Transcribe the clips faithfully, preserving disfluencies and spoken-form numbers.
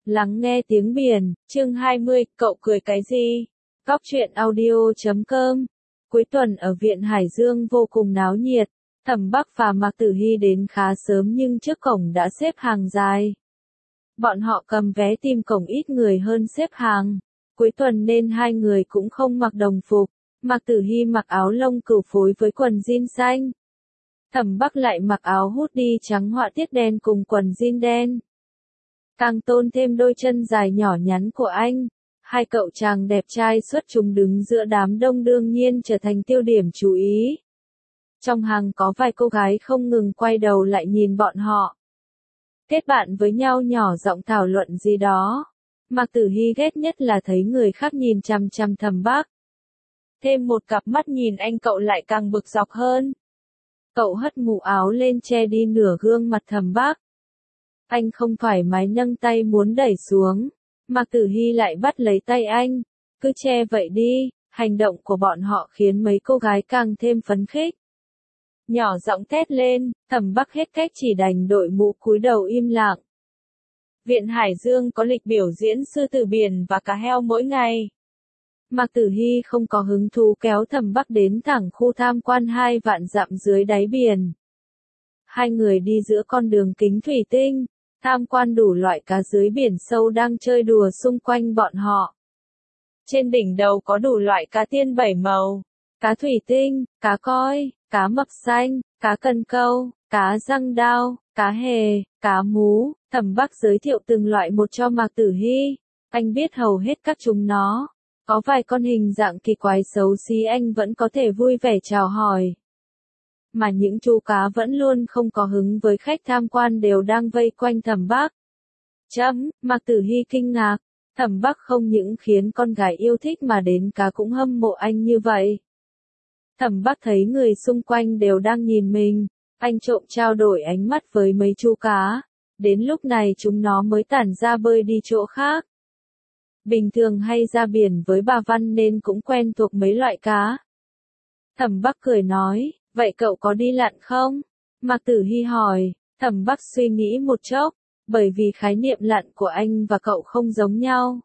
Lắng nghe tiếng biển, chương hai mươi, cậu cười cái gì? Góc truyện audio chấm com. Cuối tuần ở Viện Hải Dương vô cùng náo nhiệt, Thẩm Bắc và Mạc Tử Hy đến khá sớm nhưng trước cổng đã xếp hàng dài. Bọn họ cầm vé tìm cổng ít người hơn xếp hàng. Cuối tuần nên hai người cũng không mặc đồng phục, Mạc Tử Hy mặc áo lông cừu phối với quần jean xanh. Thẩm Bắc lại mặc áo hoodie trắng họa tiết đen cùng quần jean đen. Càng tôn thêm đôi chân dài nhỏ nhắn của anh. Hai cậu chàng đẹp trai xuất chúng đứng giữa đám đông đương nhiên trở thành tiêu điểm chú ý. Trong hàng có vài cô gái không ngừng quay đầu lại nhìn bọn họ. Kết bạn với nhau nhỏ giọng thảo luận gì đó. Mạc Tử Hy ghét nhất là thấy người khác nhìn chằm chằm Thẩm Bắc. Thêm một cặp mắt nhìn anh cậu lại càng bực dọc hơn. Cậu hất mũ áo lên che đi nửa gương mặt Thẩm Bắc. Anh không thoải mái nâng tay muốn đẩy xuống. Mạc Tử Hy lại bắt lấy tay anh. Cứ che vậy đi. Hành động của bọn họ khiến mấy cô gái càng thêm phấn khích. Nhỏ giọng thét lên, Thẩm Bắc hết cách chỉ đành đội mũ cúi đầu im lặng. Viện Hải Dương có lịch biểu diễn sư tử biển và cá heo mỗi ngày. Mạc Tử Hy không có hứng thú kéo Thẩm Bắc đến thẳng khu tham quan hai vạn dặm dưới đáy biển. Hai người đi giữa con đường kính thủy tinh, tham quan đủ loại cá dưới biển sâu đang chơi đùa xung quanh bọn họ. Trên đỉnh đầu có đủ loại cá tiên bảy màu, cá thủy tinh, cá koi, cá mập xanh, cá cần câu, cá răng đao, cá hề, cá mú. Thẩm Bắc giới thiệu từng loại một cho Mạc Tử Hy. Anh biết hầu hết các chúng nó. Có vài con hình dạng kỳ quái xấu xí anh vẫn có thể vui vẻ chào hỏi. Mà những chú cá vẫn luôn không có hứng với khách tham quan đều đang vây quanh Thẩm Bắc. Chấm, Mạc Tử Hy kinh ngạc. Thẩm Bắc không những khiến con gái yêu thích mà đến cá cũng hâm mộ anh như vậy. Thẩm Bắc thấy người xung quanh đều đang nhìn mình. Anh trộm trao đổi ánh mắt với mấy chú cá. Đến lúc này chúng nó mới tản ra bơi đi chỗ khác. Bình thường hay ra biển với bà Văn nên cũng quen thuộc mấy loại cá. Thẩm Bắc cười nói, vậy cậu có đi lặn không? Mạc Tử Hy hỏi. Thẩm Bắc suy nghĩ một chốc, bởi vì khái niệm lặn của anh và cậu không giống nhau.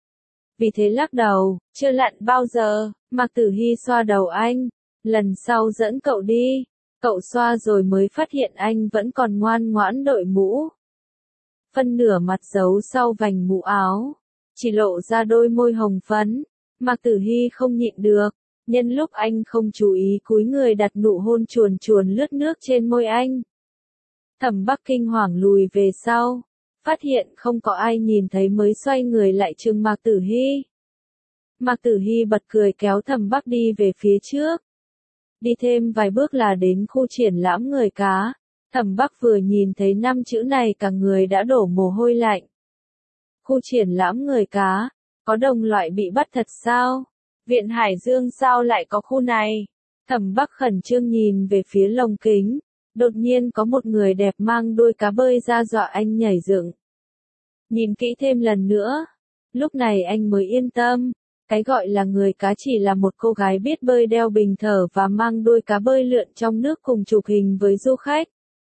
Vì thế lắc đầu, chưa lặn bao giờ. Mạc Tử Hy xoa đầu anh, lần sau dẫn cậu đi. Cậu xoa rồi mới phát hiện anh vẫn còn ngoan ngoãn đội mũ. Phân nửa mặt giấu sau vành mũ áo, chỉ lộ ra đôi môi hồng phấn. Mạc Tử Hy không nhịn được, nhân lúc anh không chú ý cúi người đặt nụ hôn chuồn chuồn lướt nước trên môi anh. Thẩm Bắc kinh hoàng lùi về sau, phát hiện không có ai nhìn thấy mới xoay người lại trừng Mạc Tử Hy. Mạc Tử Hy bật cười kéo Thẩm Bắc đi về phía trước. Đi thêm vài bước là đến khu triển lãm người cá. Thẩm Bắc vừa nhìn thấy năm chữ này cả người đã đổ mồ hôi lạnh. Khu triển lãm người cá, có đồng loại bị bắt thật sao? Viện Hải Dương sao lại có khu này? Thẩm Bắc khẩn trương nhìn về phía lồng kính. Đột nhiên có một người đẹp mang đuôi cá bơi ra dọa anh nhảy dựng. Nhìn kỹ thêm lần nữa. Lúc này anh mới yên tâm. Cái gọi là người cá chỉ là một cô gái biết bơi đeo bình thở và mang đuôi cá bơi lượn trong nước cùng chụp hình với du khách.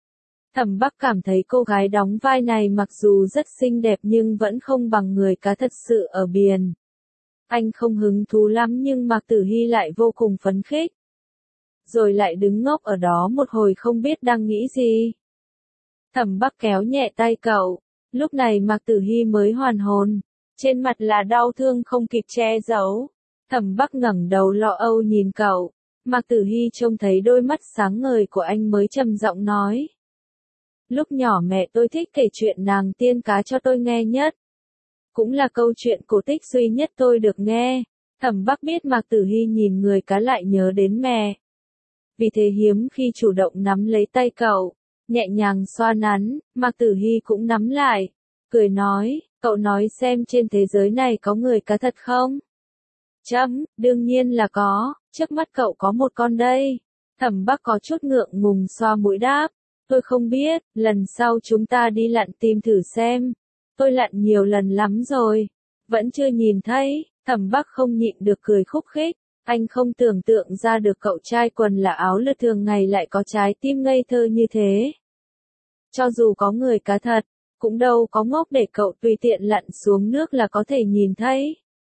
Thẩm Bắc cảm thấy cô gái đóng vai này mặc dù rất xinh đẹp nhưng vẫn không bằng người cá thật sự ở biển. Anh không hứng thú lắm nhưng Mạc Tử Hy lại vô cùng phấn khích. Rồi lại đứng ngốc ở đó một hồi không biết đang nghĩ gì. Thẩm Bắc kéo nhẹ tay cậu. Lúc này Mạc Tử Hy mới hoàn hồn. Trên mặt là đau thương không kịp che giấu. Thẩm Bắc ngẩng đầu lo âu nhìn cậu. Mạc Tử Hy trông thấy đôi mắt sáng ngời của anh mới trầm giọng nói. Lúc nhỏ mẹ tôi thích kể chuyện nàng tiên cá cho tôi nghe nhất. Cũng là câu chuyện cổ tích duy nhất tôi được nghe. Thẩm Bắc biết Mạc Tử Hy nhìn người cá lại nhớ đến mẹ. Vì thế hiếm khi chủ động nắm lấy tay cậu, nhẹ nhàng xoa nắn. Mạc Tử Hy cũng nắm lại, cười nói, cậu nói xem trên thế giới này có người cá thật không? Chấm, đương nhiên là có, trước mắt cậu có một con đây. Thẩm Bắc có chút ngượng ngùng xoa mũi đáp, tôi không biết, lần sau chúng ta đi lặn tìm thử xem. Tôi lặn nhiều lần lắm rồi, vẫn chưa nhìn thấy. Thẩm Bắc không nhịn được cười khúc khích, anh không tưởng tượng ra được cậu trai quần là áo lượt thường ngày lại có trái tim ngây thơ như thế. Cho dù có người cá thật, cũng đâu có ngốc để cậu tùy tiện lặn xuống nước là có thể nhìn thấy.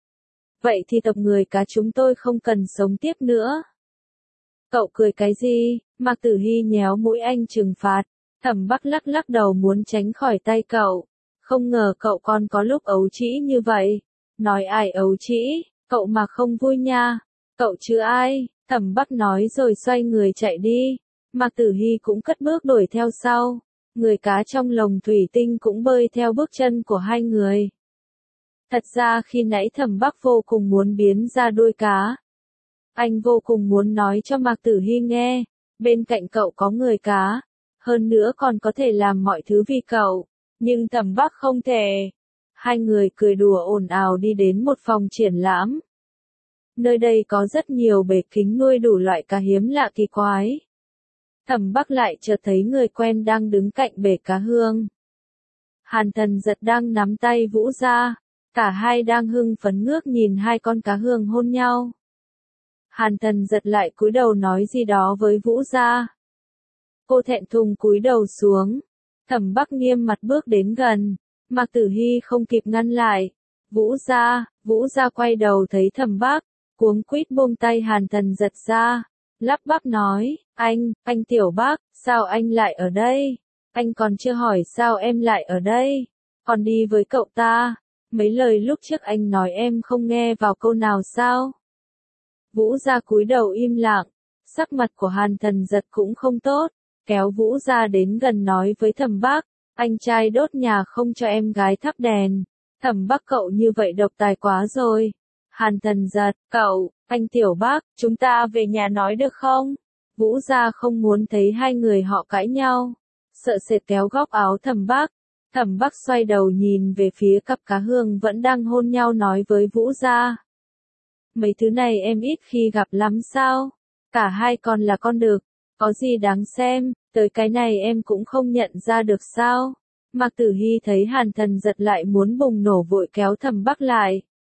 Vậy thì tộc người cá chúng tôi không cần sống tiếp nữa. Cậu cười cái gì? Mạc Tử Hy nhéo mũi anh trừng phạt. Thẩm Bắc lắc lắc đầu muốn tránh khỏi tay cậu. Không ngờ cậu còn có lúc ấu trĩ như vậy. Nói ai ấu trĩ, cậu mà không vui nha. Cậu chứ ai? Thẩm Bắc nói rồi xoay người chạy đi. Mạc Tử Hy cũng cất bước đuổi theo sau. Người cá trong lồng thủy tinh cũng bơi theo bước chân của hai người. Thật ra khi nãy Thẩm Bắc vô cùng muốn biến ra đuôi cá. Anh vô cùng muốn nói cho Mạc Tử Hy nghe, bên cạnh cậu có người cá, hơn nữa còn có thể làm mọi thứ vì cậu, nhưng Thẩm Bắc không thể. Hai người cười đùa ồn ào đi đến một phòng triển lãm. Nơi đây có rất nhiều bể kính nuôi đủ loại cá hiếm lạ kỳ quái. Thẩm Bắc lại chợt thấy người quen đang đứng cạnh bể cá hương. Hàn Thần Giật đang nắm tay Vũ Gia, cả hai đang hưng phấn ngước nhìn hai con cá hương hôn nhau. Hàn Thần Giật lại cúi đầu nói gì đó với Vũ Gia. Cô thẹn thùng cúi đầu xuống. Thẩm Bắc nghiêm mặt bước đến gần. Mạc Tử Hy không kịp ngăn lại. Vũ Gia, Vũ Gia quay đầu thấy Thẩm Bắc, cuống quýt buông tay Hàn Thần Giật ra, lắp bắp nói, anh, anh Tiểu Bắc, sao anh lại ở đây? Anh còn chưa hỏi sao em lại ở đây? Còn đi với cậu ta? Mấy lời lúc trước anh nói em không nghe vào câu nào sao? Vũ Gia cúi đầu im lặng, sắc mặt của Hàn Thần Giật cũng không tốt, kéo Vũ Gia đến gần nói với Thẩm Bắc, anh trai đốt nhà không cho em gái thắp đèn. Thẩm Bắc cậu như vậy độc tài quá rồi. Hàn Thần Giật, cậu, anh Tiểu Bắc, chúng ta về nhà nói được không? Vũ Gia không muốn thấy hai người họ cãi nhau, sợ sệt kéo góc áo Thẩm Bắc. Thẩm Bắc xoay đầu nhìn về phía cặp cá hương vẫn đang hôn nhau nói với Vũ Gia. Mấy thứ này em ít khi gặp lắm sao? Cả hai con là con đực, có gì đáng xem, tới cái này em cũng không nhận ra được sao? Mạc Tử Hy thấy Hàn Thần Giật lại muốn bùng nổ vội kéo Thẩm Bắc lại.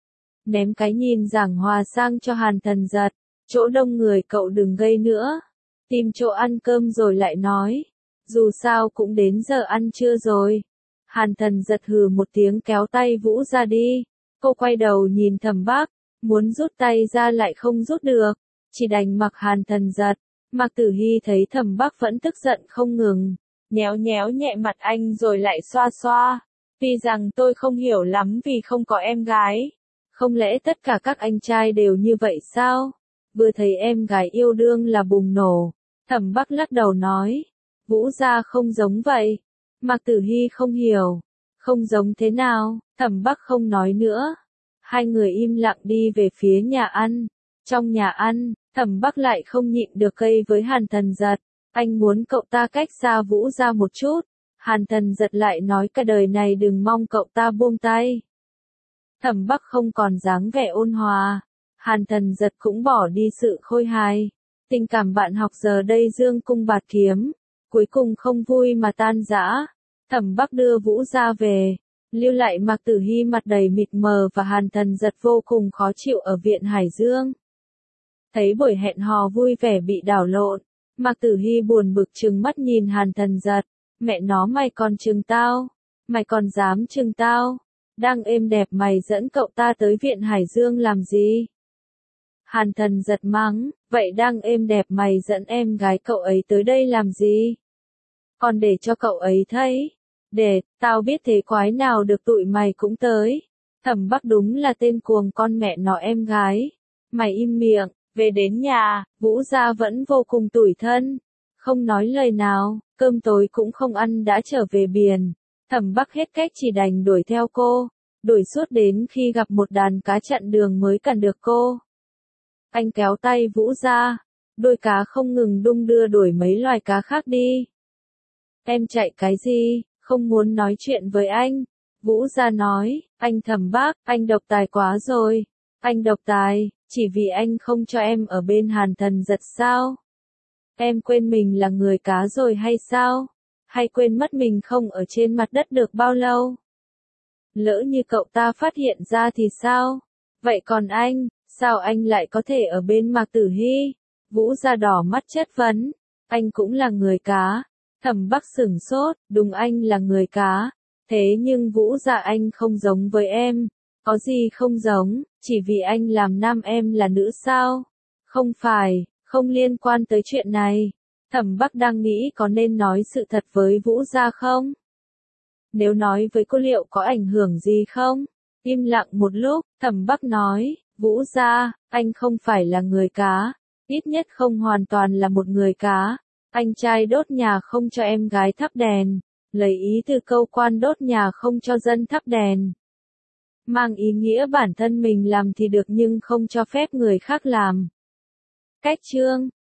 Ném cái nhìn giảng hòa sang cho Hàn Thần Giật, chỗ đông người cậu đừng gây nữa. Tìm chỗ ăn cơm rồi lại nói, dù sao cũng đến giờ ăn trưa rồi. Hàn Thần Giật hừ một tiếng kéo tay Vũ ra đi. Cô quay đầu nhìn Thẩm Bắc, muốn rút tay ra lại không rút được, chỉ đành mặc Hàn Thần Giật. Mạc Tử Hy thấy Thẩm Bắc vẫn tức giận không ngừng, nhéo nhéo nhẹ mặt anh rồi lại xoa xoa. Tuy rằng tôi không hiểu lắm vì không có em gái. Không lẽ tất cả các anh trai đều như vậy sao? Vừa thấy em gái yêu đương là bùng nổ. Thẩm Bắc lắc đầu nói, Vũ Gia không giống vậy. Mạc Tử Hy không hiểu. Không giống thế nào? Thẩm Bắc không nói nữa. Hai người im lặng đi về phía nhà ăn. Trong nhà ăn, Thẩm Bắc lại không nhịn được cây với Hàn Thần Giật. Anh muốn cậu ta cách xa Vũ Gia một chút. Hàn Thần Giật lại nói cả đời này đừng mong cậu ta buông tay. Thẩm Bắc không còn dáng vẻ ôn hòa. Hàn Thần Giật cũng bỏ đi sự khôi hài. Tình cảm bạn học giờ đây dương cung bạt kiếm. Cuối cùng không vui mà tan rã. Thẩm Bắc đưa Vũ Gia về. Lưu lại Mạc Tử Hy mặt đầy mịt mờ và Hàn Thần Giật vô cùng khó chịu ở viện Hải Dương. Thấy buổi hẹn hò vui vẻ bị đảo lộn. Mạc Tử Hy buồn bực trừng mắt nhìn Hàn Thần Giật. Mẹ nó mày còn trừng tao. Mày còn dám trừng tao. Đang êm đẹp mày dẫn cậu ta tới viện Hải Dương làm gì? Hàn Thần Giật mắng, vậy đang êm đẹp mày dẫn em gái cậu ấy tới đây làm gì? Còn để cho cậu ấy thấy. Để, tao biết thế quái nào được tụi mày cũng tới. Thẩm Bắc đúng là tên cuồng con mẹ nó em gái. Mày im miệng, về đến nhà, Vũ Gia vẫn vô cùng tủi thân. Không nói lời nào, cơm tối cũng không ăn đã trở về biển. Thẩm Bắc hết cách chỉ đành đuổi theo cô, đuổi suốt đến khi gặp một đàn cá chặn đường mới cản được cô. Anh kéo tay Vũ Gia, đôi cá không ngừng đung đưa đuổi mấy loài cá khác đi. Em chạy cái gì, không muốn nói chuyện với anh. Vũ Gia nói, anh Thẩm Bắc, anh độc tài quá rồi. Anh độc tài, chỉ vì anh không cho em ở bên Hàn Thần Giật sao? Em quên mình là người cá rồi hay sao? Hay quên mất mình không ở trên mặt đất được bao lâu? Lỡ như cậu ta phát hiện ra thì sao? Vậy còn anh, sao anh lại có thể ở bên Mạc Tử Hy? Vũ Gia đỏ mắt chất vấn, anh cũng là người cá. Thẩm Bắc sửng sốt, đúng anh là người cá. Thế nhưng Vũ Dạ anh không giống với em. Có gì không giống, chỉ vì anh làm nam em là nữ sao? Không phải, không liên quan tới chuyện này. Thẩm Bắc đang nghĩ có nên nói sự thật với Vũ Gia không? Nếu nói với cô liệu có ảnh hưởng gì không? Im lặng một lúc, Thẩm Bắc nói, Vũ Gia, anh không phải là người cá. Ít nhất không hoàn toàn là một người cá. Anh trai đốt nhà không cho em gái thắp đèn. Lấy ý từ câu quan đốt nhà không cho dân thắp đèn. Mang ý nghĩa bản thân mình làm thì được nhưng không cho phép người khác làm. Cách chương